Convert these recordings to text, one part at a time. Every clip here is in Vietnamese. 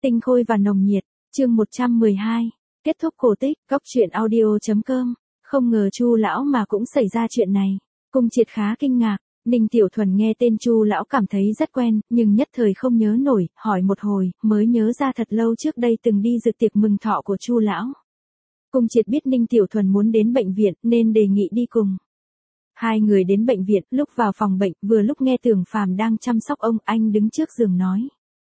Tinh khôi và nồng nhiệt, chương 112, kết thúc cổ tích, góc truyện audio.com, không ngờ Chu lão mà cũng xảy ra chuyện này. Cung Triệt khá kinh ngạc, Ninh Tiểu Thuần nghe tên Chu lão cảm thấy rất quen, nhưng nhất thời không nhớ nổi, hỏi một hồi, mới nhớ ra thật lâu trước đây từng đi dự tiệc mừng thọ của Chu lão. Cung Triệt biết Ninh Tiểu Thuần muốn đến bệnh viện nên đề nghị đi cùng. Hai người đến bệnh viện, lúc vào phòng bệnh, vừa lúc nghe Tưởng Phàm đang chăm sóc ông, anh đứng trước giường nói.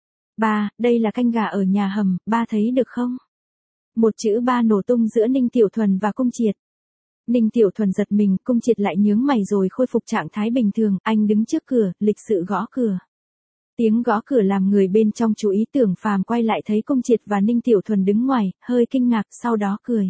Ba, đây là canh gà ở nhà hầm, ba thấy được không? Một chữ ba nổ tung giữa Ninh Tiểu Thuần và Cung Triệt. Ninh Tiểu Thuần giật mình, Cung Triệt lại nhướng mày rồi khôi phục trạng thái bình thường, anh đứng trước cửa, lịch sự gõ cửa. Tiếng gõ cửa làm người bên trong chú ý. Tưởng Phàm quay lại thấy Cung Triệt và Ninh Tiểu Thuần đứng ngoài, hơi kinh ngạc, sau đó cười.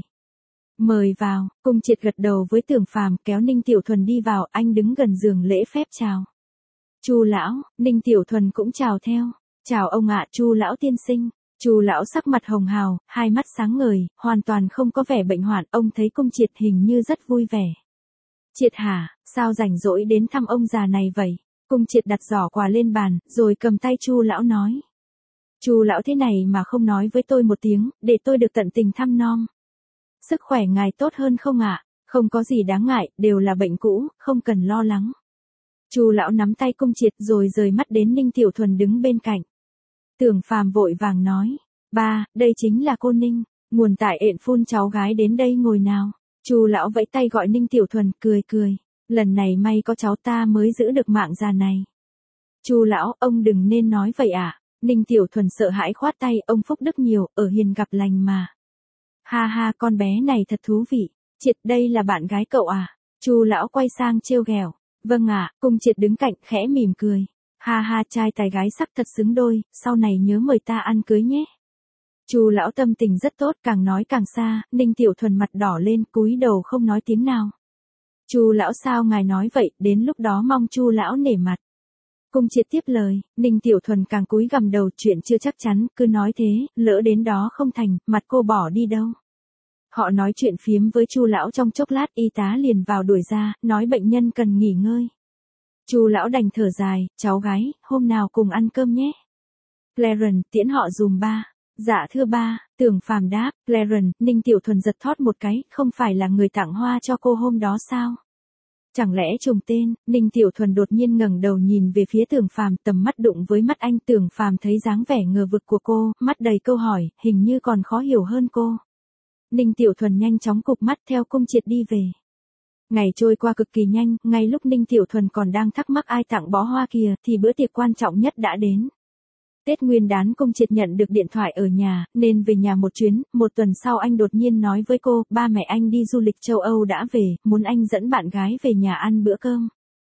Mời vào. Cung Triệt gật đầu với Tưởng Phàm, kéo Ninh Tiểu Thuần đi vào, anh đứng gần giường lễ phép chào. Chu lão. Ninh Tiểu Thuần cũng chào theo. Chào ông ạ, Chu lão tiên sinh. Chu lão sắc mặt hồng hào, hai mắt sáng ngời, hoàn toàn không có vẻ bệnh hoạn. Ông thấy Cung Triệt hình như rất vui vẻ. Triệt hả, sao rảnh rỗi đến thăm ông già này vậy? Cung Triệt đặt giỏ quà lên bàn, rồi cầm tay Chu lão nói. Chu lão thế này mà không nói với tôi một tiếng, để tôi được tận tình thăm nom. Sức khỏe ngài tốt hơn không ạ? Không có gì đáng ngại, đều là bệnh cũ, không cần lo lắng. Chu lão nắm tay Cung Triệt rồi rời mắt đến Ninh Tiểu Thuần đứng bên cạnh. Tưởng Phàm vội vàng nói, ba, đây chính là cô Ninh, nguồn tại ện phun cháu gái đến đây ngồi nào. Chu lão vẫy tay gọi Ninh Tiểu Thuần, cười cười, lần này may có cháu ta mới giữ được mạng già này. Chu lão, ông đừng nên nói vậy ạ. Ninh Tiểu Thuần sợ hãi khoát tay, ông phúc đức nhiều, ở hiền gặp lành mà. Ha ha, con bé này thật thú vị. Triệt, đây là bạn gái cậu à? Chu lão quay sang trêu ghẹo. Vâng ạ. Cung Triệt đứng cạnh khẽ mỉm cười. Ha ha, trai tài gái sắc thật xứng đôi, sau này nhớ mời ta ăn cưới nhé. Chu lão tâm tình rất tốt, càng nói càng xa. Ninh Tiểu Thuần mặt đỏ lên, cúi đầu không nói tiếng nào. Chu lão, sao ngài nói vậy, đến lúc đó mong Chu lão nể mặt. Cung Triệt tiếp lời. Ninh Tiểu Thuần càng cúi gằm đầu, chuyện chưa chắc chắn, cứ nói thế, lỡ đến đó không thành, mặt cô bỏ đi đâu. Họ nói chuyện phiếm với Chu lão trong chốc lát, y tá liền vào đuổi ra, nói bệnh nhân cần nghỉ ngơi. Chu lão đành thở dài, cháu gái, hôm nào cùng ăn cơm nhé. Clarence, tiễn họ dùm ba. Dạ thưa ba. Tưởng Phàm đáp. Clarence. Ninh Tiểu Thuần giật thót một cái, không phải là người tặng hoa cho cô hôm đó sao? Chẳng lẽ trùng tên? Ninh Tiểu Thuần đột nhiên ngẩng đầu nhìn về phía Tưởng Phàm, tầm mắt đụng với mắt anh. Tưởng Phàm thấy dáng vẻ ngờ vực của cô, mắt đầy câu hỏi, hình như còn khó hiểu hơn cô. Ninh Tiểu Thuần nhanh chóng cụp mắt theo Cung Triệt đi về. Ngày trôi qua cực kỳ nhanh, ngay lúc Ninh Tiểu Thuần còn đang thắc mắc ai tặng bó hoa kia, thì bữa tiệc quan trọng nhất đã đến. Tết Nguyên đán Cung Triệt nhận được điện thoại ở nhà, nên về nhà một chuyến. Một tuần sau anh đột nhiên nói với cô, ba mẹ anh đi du lịch châu Âu đã về, muốn anh dẫn bạn gái về nhà ăn bữa cơm.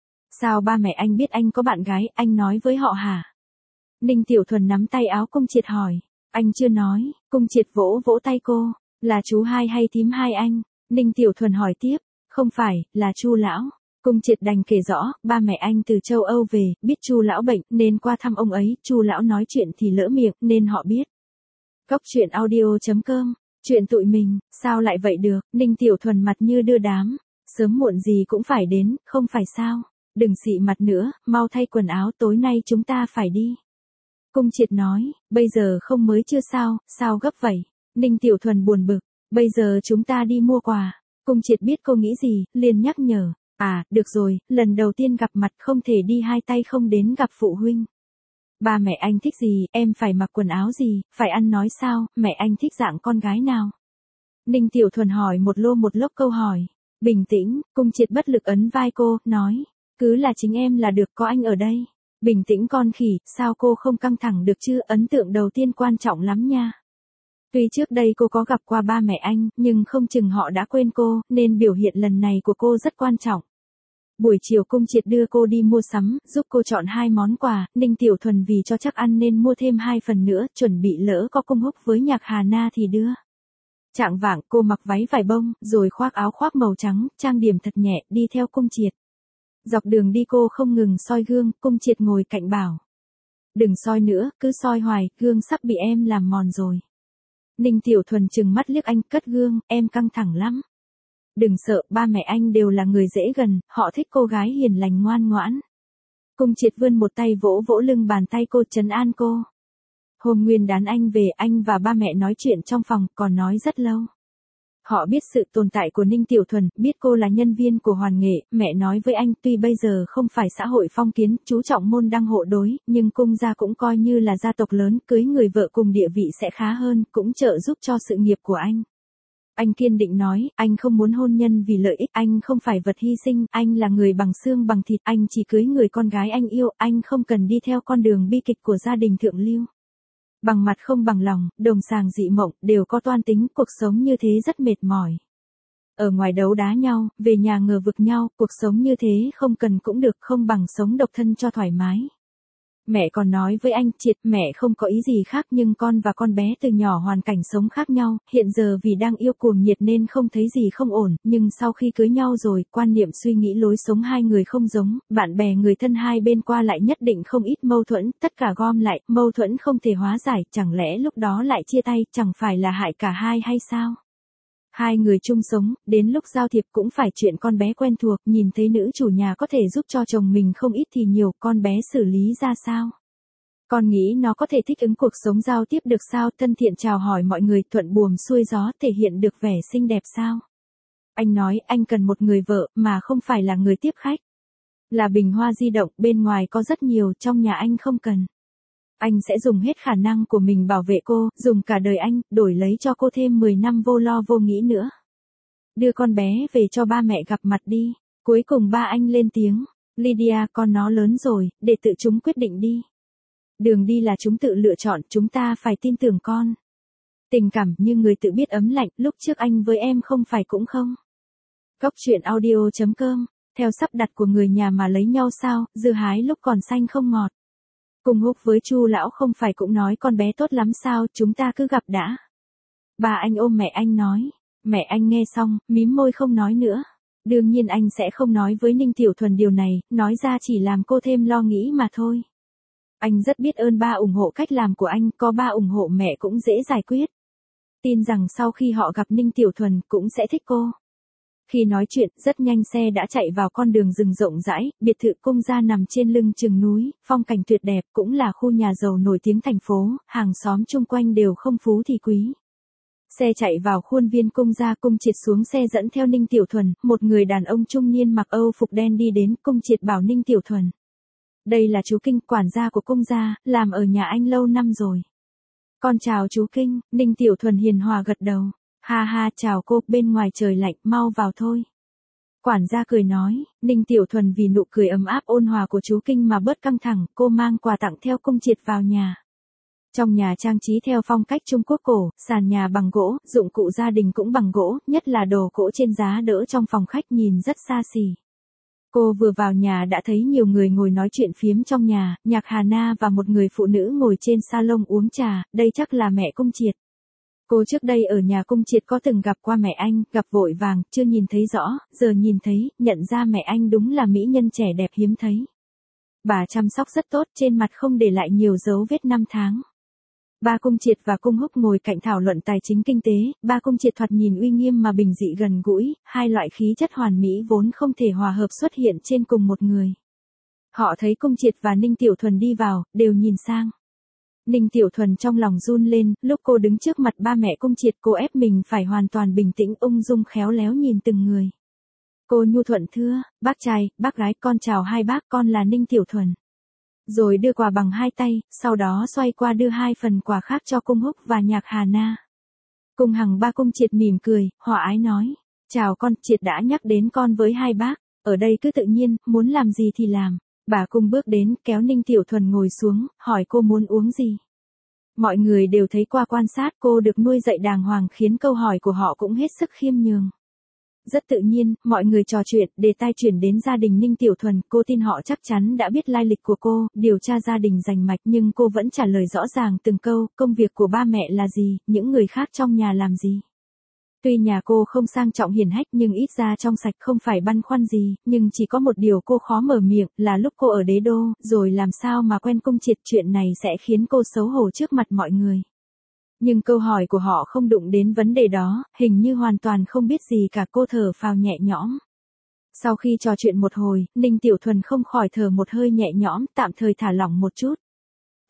Sao ba mẹ anh biết anh có bạn gái, anh nói với họ hả? Ninh Tiểu Thuần nắm tay áo Cung Triệt hỏi. Anh chưa nói. Cung Triệt vỗ vỗ tay cô. Là chú hai hay thím hai anh? Ninh Tiểu Thuần hỏi tiếp. Không phải, là Chu lão. Cung Triệt đành kể rõ, ba mẹ anh từ châu Âu về, biết Chu lão bệnh nên qua thăm ông ấy. Chu lão nói chuyện thì lỡ miệng nên họ biết. Góc truyện audio.com, chuyện tụi mình, sao lại vậy được? Ninh Tiểu Thuần mặt như đưa đám, sớm muộn gì cũng phải đến, không phải sao? Đừng xị mặt nữa, mau thay quần áo, tối nay chúng ta phải đi. Cung Triệt nói, bây giờ không mới chưa sao, sao gấp vậy? Ninh Tiểu Thuần buồn bực, bây giờ chúng ta đi mua quà. Cung Triệt biết cô nghĩ gì, liền nhắc nhở. À, được rồi, lần đầu tiên gặp mặt không thể đi hai tay không đến gặp phụ huynh. Ba mẹ anh thích gì, em phải mặc quần áo gì, phải ăn nói sao, mẹ anh thích dạng con gái nào? Ninh Tiểu Thuần hỏi một lốc câu hỏi. Bình tĩnh, Cung Triệt bất lực ấn vai cô, nói. Cứ là chính em là được, có anh ở đây. Bình tĩnh con khỉ, sao cô không căng thẳng được chứ, ấn tượng đầu tiên quan trọng lắm nha. Tuy trước đây cô có gặp qua ba mẹ anh, nhưng không chừng họ đã quên cô, nên biểu hiện lần này của cô rất quan trọng. Buổi chiều Cung Triệt đưa cô đi mua sắm, giúp cô chọn 2 món quà. Ninh Tiểu Thuần vì cho chắc ăn nên mua thêm 2 phần nữa, chuẩn bị lỡ có cung húc với nhạc Hà Na thì đưa. Trạng vạng cô mặc váy vải bông, rồi khoác áo khoác màu trắng, trang điểm thật nhẹ, đi theo Cung Triệt. Dọc đường đi cô không ngừng soi gương, Cung Triệt ngồi cạnh bảo. Đừng soi nữa, cứ soi hoài, gương sắp bị em làm mòn rồi. Ninh Tiểu Thuần trừng mắt liếc anh, cất gương, em căng thẳng lắm. Đừng sợ, ba mẹ anh đều là người dễ gần, họ thích cô gái hiền lành ngoan ngoãn. Cung Triệt vươn một tay vỗ vỗ lưng bàn tay cô, trấn an cô. Hôm nguyên đán anh về, anh và ba mẹ nói chuyện trong phòng, còn nói rất lâu. Họ biết sự tồn tại của Ninh Tiểu Thuần, biết cô là nhân viên của Hoàn Nghệ, mẹ nói với anh tuy bây giờ không phải xã hội phong kiến, chú trọng môn đăng hộ đối, nhưng cung gia cũng coi như là gia tộc lớn, cưới người vợ cùng địa vị sẽ khá hơn, cũng trợ giúp cho sự nghiệp của anh. Anh kiên định nói, anh không muốn hôn nhân vì lợi ích, anh không phải vật hy sinh, anh là người bằng xương bằng thịt, anh chỉ cưới người con gái anh yêu, anh không cần đi theo con đường bi kịch của gia đình thượng lưu. Bằng mặt không bằng lòng, đồng sàng dị mộng, đều có toan tính, cuộc sống như thế rất mệt mỏi. Ở ngoài đấu đá nhau, về nhà ngờ vực nhau, cuộc sống như thế không cần cũng được, không bằng sống độc thân cho thoải mái. Mẹ còn nói với anh, Triệt, mẹ không có ý gì khác nhưng con và con bé từ nhỏ hoàn cảnh sống khác nhau, hiện giờ vì đang yêu cuồng nhiệt nên không thấy gì không ổn, nhưng sau khi cưới nhau rồi, quan niệm suy nghĩ lối sống hai người không giống, bạn bè người thân hai bên qua lại nhất định không ít mâu thuẫn, tất cả gom lại, mâu thuẫn không thể hóa giải, chẳng lẽ lúc đó lại chia tay, chẳng phải là hại cả hai hay sao? Hai người chung sống, đến lúc giao thiệp cũng phải chuyện con bé quen thuộc, nhìn thấy nữ chủ nhà có thể giúp cho chồng mình không ít thì nhiều, con bé xử lý ra sao? Con nghĩ nó có thể thích ứng cuộc sống giao tiếp được sao? Thân thiện chào hỏi mọi người, thuận buồm xuôi gió, thể hiện được vẻ xinh đẹp sao? Anh nói anh cần một người vợ, mà không phải là người tiếp khách. Là bình hoa di động, bên ngoài có rất nhiều, trong nhà anh không cần. Anh sẽ dùng hết khả năng của mình bảo vệ cô, dùng cả đời anh, đổi lấy cho cô thêm 10 năm vô lo vô nghĩ nữa. Đưa con bé về cho ba mẹ gặp mặt đi. Cuối cùng ba anh lên tiếng. Lydia, con nó lớn rồi, để tự chúng quyết định đi. Đường đi là chúng tự lựa chọn, chúng ta phải tin tưởng con. Tình cảm như người tự biết ấm lạnh, lúc trước anh với em không phải cũng không. Góc truyện audio.com, theo sắp đặt của người nhà mà lấy nhau sao, dưa hái lúc còn xanh không ngọt. Cùng Húc với Chu lão không phải cũng nói con bé tốt lắm sao, chúng ta cứ gặp đã. Bà anh ôm mẹ anh nói. Mẹ anh nghe xong, mím môi không nói nữa. Đương nhiên anh sẽ không nói với Ninh Tiểu Thuần điều này, nói ra chỉ làm cô thêm lo nghĩ mà thôi. Anh rất biết ơn ba ủng hộ cách làm của anh, có ba ủng hộ mẹ cũng dễ giải quyết. Tin rằng sau khi họ gặp Ninh Tiểu Thuần cũng sẽ thích cô. Khi nói chuyện, rất nhanh xe đã chạy vào con đường rừng rộng rãi, biệt thự cung gia nằm trên lưng chừng núi, phong cảnh tuyệt đẹp, cũng là khu nhà giàu nổi tiếng thành phố, hàng xóm chung quanh đều không phú thì quý. Xe chạy vào khuôn viên cung gia, Cung Triệt xuống xe dẫn theo Ninh Tiểu Thuần, một người đàn ông trung niên mặc Âu phục đen đi đến, Cung Triệt bảo Ninh Tiểu Thuần. Đây là chú Kinh, quản gia của cung gia, làm ở nhà anh lâu năm rồi. Con chào chú Kinh, Ninh Tiểu Thuần hiền hòa gật đầu. Ha ha, chào cô, bên ngoài trời lạnh, mau vào thôi. Quản gia cười nói, Ninh Tiểu Thuần vì nụ cười ấm áp ôn hòa của chú Kinh mà bớt căng thẳng, cô mang quà tặng theo Cung Triệt vào nhà. Trong nhà trang trí theo phong cách Trung Quốc cổ, sàn nhà bằng gỗ, dụng cụ gia đình cũng bằng gỗ, nhất là đồ gỗ trên giá đỡ trong phòng khách nhìn rất xa xỉ. Cô vừa vào nhà đã thấy nhiều người ngồi nói chuyện phiếm trong nhà, Nhạc Hà Na và một người phụ nữ ngồi trên salon uống trà, đây chắc là mẹ Cung Triệt. Cô trước đây ở nhà Cung Triệt có từng gặp qua mẹ anh, gặp vội vàng, chưa nhìn thấy rõ, giờ nhìn thấy, nhận ra mẹ anh đúng là mỹ nhân trẻ đẹp hiếm thấy. Bà chăm sóc rất tốt, trên mặt không để lại nhiều dấu vết năm tháng. Ba Cung Triệt và Cung Húc ngồi cạnh thảo luận tài chính kinh tế, ba Cung Triệt thoạt nhìn uy nghiêm mà bình dị gần gũi, hai loại khí chất hoàn mỹ vốn không thể hòa hợp xuất hiện trên cùng một người. Họ thấy Cung Triệt và Ninh Tiểu Thuần đi vào, đều nhìn sang. Ninh Tiểu Thuần trong lòng run lên, lúc cô đứng trước mặt ba mẹ Cung Triệt cô ép mình phải hoàn toàn bình tĩnh ung dung khéo léo nhìn từng người. Cô nhu thuận thưa, bác trai, bác gái, con chào hai bác, con là Ninh Tiểu Thuần. Rồi đưa quà bằng hai tay, sau đó xoay qua đưa hai phần quà khác cho Cung Húc và Nhạc Hà Na. Cung Hằng ba Cung Triệt mỉm cười, hòa ái nói, chào con, Triệt đã nhắc đến con với hai bác, ở đây cứ tự nhiên, muốn làm gì thì làm. Bà Cung bước đến, kéo Ninh Tiểu Thuần ngồi xuống, hỏi cô muốn uống gì. Mọi người đều thấy qua quan sát cô được nuôi dạy đàng hoàng khiến câu hỏi của họ cũng hết sức khiêm nhường. Rất tự nhiên, mọi người trò chuyện, đề tài chuyển đến gia đình Ninh Tiểu Thuần, cô tin họ chắc chắn đã biết lai lịch của cô, điều tra gia đình rành mạch nhưng cô vẫn trả lời rõ ràng từng câu, công việc của ba mẹ là gì, những người khác trong nhà làm gì. Tuy nhà cô không sang trọng hiển hách nhưng ít ra trong sạch không phải băn khoăn gì, nhưng chỉ có một điều cô khó mở miệng là lúc cô ở đế đô, rồi làm sao mà quen Cung Triệt, chuyện này sẽ khiến cô xấu hổ trước mặt mọi người. Nhưng câu hỏi của họ không đụng đến vấn đề đó, hình như hoàn toàn không biết gì cả, cô thở phào nhẹ nhõm. Sau khi trò chuyện một hồi, Ninh Tiểu Thuần không khỏi thở một hơi nhẹ nhõm, tạm thời thả lỏng một chút.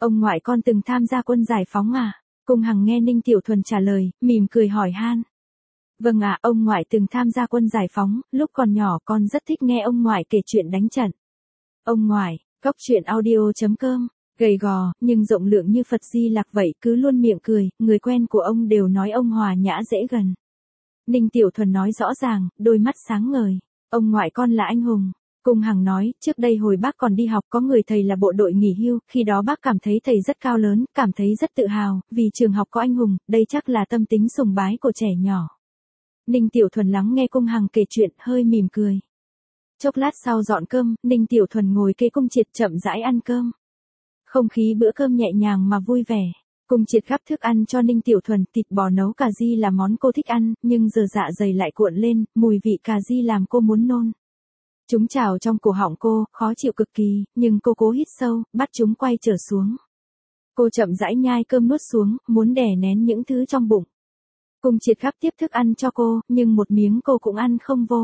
Ông ngoại con từng tham gia quân giải phóng à? Cung Hằng nghe Ninh Tiểu Thuần trả lời, mỉm cười hỏi han. Vâng ạ, ông ngoại từng tham gia quân giải phóng, lúc còn nhỏ con rất thích nghe ông ngoại kể chuyện đánh trận. Ông ngoại, cóc truyện audio.com, gầy gò, nhưng rộng lượng như Phật Di Lặc vậy, cứ luôn miệng cười, người quen của ông đều nói ông hòa nhã dễ gần. Ninh Tiểu Thuần nói rõ ràng, đôi mắt sáng ngời. Ông ngoại con là anh hùng. Cung Hằng nói, trước đây hồi bác còn đi học có người thầy là bộ đội nghỉ hưu, khi đó bác cảm thấy thầy rất cao lớn, cảm thấy rất tự hào, vì trường học có anh hùng, đây chắc là tâm tính sùng bái của trẻ nhỏ. Ninh Tiểu Thuần lắng nghe Cung Hằng kể chuyện, hơi mỉm cười. Chốc lát sau dọn cơm, Ninh Tiểu Thuần ngồi kế Cung Triệt chậm rãi ăn cơm. Không khí bữa cơm nhẹ nhàng mà vui vẻ. Cung Triệt gắp thức ăn cho Ninh Tiểu Thuần, thịt bò nấu cà ri là món cô thích ăn, nhưng giờ dạ dày lại cuộn lên, mùi vị cà ri làm cô muốn nôn. Chúng trào trong cổ họng cô, khó chịu cực kỳ, nhưng cô cố hít sâu, bắt chúng quay trở xuống. Cô chậm rãi nhai cơm nuốt xuống, muốn đè nén những thứ trong bụng. Cung Triệt gắp tiếp thức ăn cho cô, nhưng một miếng cô cũng ăn không vô.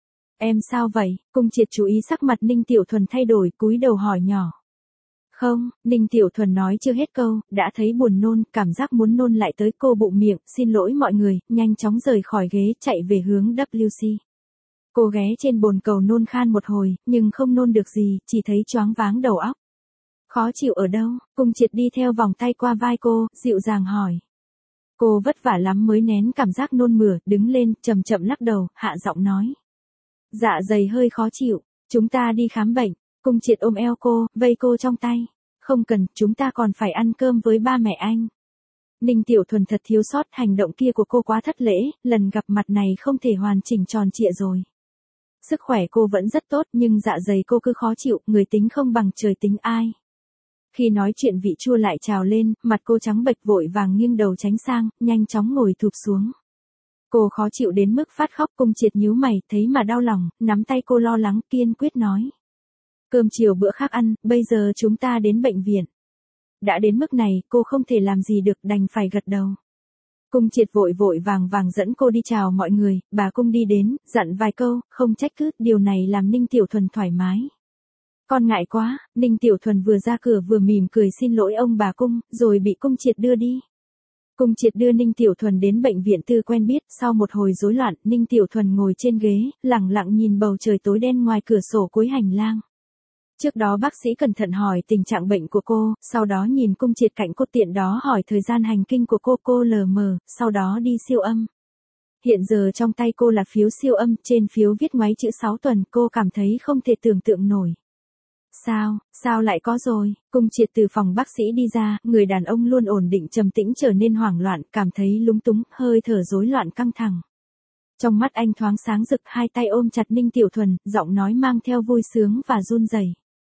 Em sao vậy? Cung Triệt chú ý sắc mặt Ninh Tiểu Thuần thay đổi, cúi đầu hỏi nhỏ. Không, Ninh Tiểu Thuần nói chưa hết câu, đã thấy buồn nôn, cảm giác muốn nôn lại tới, cô bụng miệng, xin lỗi mọi người, nhanh chóng rời khỏi ghế, chạy về hướng WC. Cô ghé trên bồn cầu nôn khan một hồi, nhưng không nôn được gì, chỉ thấy choáng váng đầu óc. Khó chịu ở đâu? Cung Triệt đi theo vòng tay qua vai cô, dịu dàng hỏi. Cô vất vả lắm mới nén cảm giác nôn mửa, đứng lên, chậm chậm lắc đầu, hạ giọng nói. Dạ dày hơi khó chịu, chúng ta đi khám bệnh. Cung Triệt ôm eo cô, vây cô trong tay. Không cần, chúng ta còn phải ăn cơm với ba mẹ anh. Ninh Tiểu Thuần thật thiếu sót, hành động kia của cô quá thất lễ, lần gặp mặt này không thể hoàn chỉnh tròn trịa rồi. Sức khỏe cô vẫn rất tốt nhưng dạ dày cô cứ khó chịu, người tính không bằng trời tính ai. Khi nói chuyện vị chua lại trào lên, mặt cô trắng bệch vội vàng nghiêng đầu tránh sang, nhanh chóng ngồi thụp xuống. Cô khó chịu đến mức phát khóc. Cung Triệt nhíu mày, thấy mà đau lòng, nắm tay cô lo lắng, kiên quyết nói. Cơm chiều bữa khác ăn, bây giờ chúng ta đến bệnh viện. Đã đến mức này, cô không thể làm gì được, đành phải gật đầu. Cung Triệt vội vội vàng vàng dẫn cô đi chào mọi người, bà Cung đi đến, dặn vài câu, không trách cứ, điều này làm Ninh Tiểu Thuần thoải mái. Con ngại quá, Ninh Tiểu Thuần vừa ra cửa vừa mỉm cười xin lỗi ông bà Cung, rồi bị Cung Triệt đưa đi. Cung Triệt đưa Ninh Tiểu Thuần đến bệnh viện tư quen biết, sau một hồi rối loạn, Ninh Tiểu Thuần ngồi trên ghế, lẳng lặng nhìn bầu trời tối đen ngoài cửa sổ cuối hành lang. Trước đó bác sĩ cẩn thận hỏi tình trạng bệnh của cô, sau đó nhìn Cung Triệt cạnh cô, tiện đó hỏi thời gian hành kinh của cô lờ mờ, sau đó đi siêu âm. Hiện giờ trong tay cô là phiếu siêu âm, trên phiếu viết ngoáy chữ 6 tuần, cô cảm thấy không thể tưởng tượng nổi. Sao lại có rồi? Cung Triệt từ phòng bác sĩ đi ra, người đàn ông luôn ổn định trầm tĩnh trở nên hoảng loạn, cảm thấy lúng túng, hơi thở rối loạn căng thẳng. Trong mắt anh thoáng sáng rực, hai tay ôm chặt Ninh Tiểu Thuần, giọng nói mang theo vui sướng và run rẩy.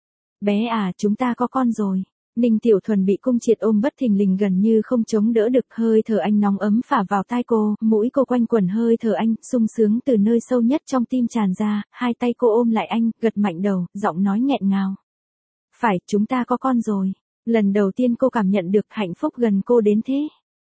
Bé à, chúng ta có con rồi. Ninh Tiểu Thuần bị Cung Triệt ôm bất thình lình gần như không chống đỡ được, hơi thở anh nóng ấm phả vào tai cô, mũi cô quanh quẩn hơi thở anh, sung sướng từ nơi sâu nhất trong tim tràn ra, hai tay cô ôm lại anh, gật mạnh đầu, giọng nói nghẹn ngào. Phải, chúng ta có con rồi. Lần đầu tiên cô cảm nhận được hạnh phúc gần cô đến thế.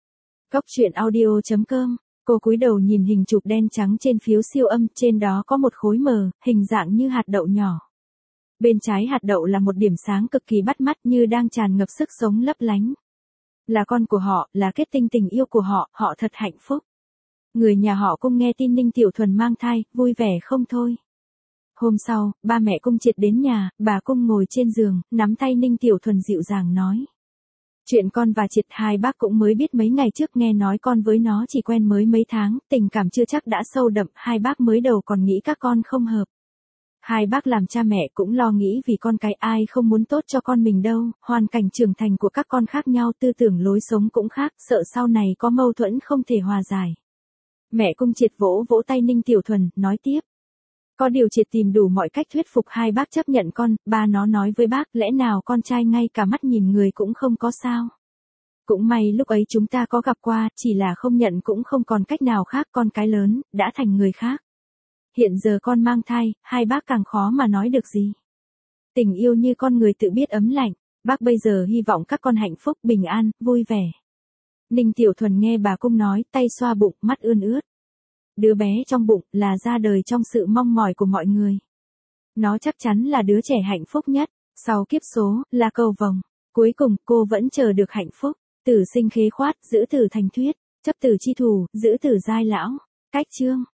Cóc truyện audio.com. Cô cúi đầu nhìn hình chụp đen trắng trên phiếu siêu âm, trên đó có một khối mờ, hình dạng như hạt đậu nhỏ. Bên trái hạt đậu là một điểm sáng cực kỳ bắt mắt, như đang tràn ngập sức sống lấp lánh. Là con của họ, là kết tinh tình yêu của họ, họ thật hạnh phúc. Người nhà họ Cung nghe tin Ninh Tiểu Thuần mang thai, vui vẻ không thôi. Hôm sau, ba mẹ Cung Triệt đến nhà, bà Cung ngồi trên giường, nắm tay Ninh Tiểu Thuần dịu dàng nói. Chuyện con và Triệt hai bác cũng mới biết mấy ngày trước, nghe nói con với nó chỉ quen mới mấy tháng, tình cảm chưa chắc đã sâu đậm, hai bác mới đầu còn nghĩ các con không hợp. Hai bác làm cha mẹ cũng lo nghĩ vì con cái, ai không muốn tốt cho con mình đâu, hoàn cảnh trưởng thành của các con khác nhau, tư tưởng lối sống cũng khác, sợ sau này có mâu thuẫn không thể hòa giải. Mẹ Cung Triệt vỗ vỗ tay Ninh Tiểu Thuần, nói tiếp. Có điều Triệt tìm đủ mọi cách thuyết phục hai bác chấp nhận con, ba nó nói với bác, lẽ nào con trai ngay cả mắt nhìn người cũng không có sao. Cũng may lúc ấy chúng ta có gặp qua, chỉ là không nhận cũng không còn cách nào khác, con cái lớn, đã thành người khác. Hiện giờ con mang thai, hai bác càng khó mà nói được gì. Tình yêu như con người tự biết ấm lạnh, bác bây giờ hy vọng các con hạnh phúc, bình an, vui vẻ. Ninh Tiểu Thuần nghe bà Cung nói, tay xoa bụng, mắt ươn ướt. Đứa bé trong bụng là ra đời trong sự mong mỏi của mọi người. Nó chắc chắn là đứa trẻ hạnh phúc nhất, sau kiếp số, là cầu vồng. Cuối cùng, cô vẫn chờ được hạnh phúc. Tử sinh khế khoát, giữ tử thành thuyết, chấp tử chi thủ, giữ tử giai lão. Cách chương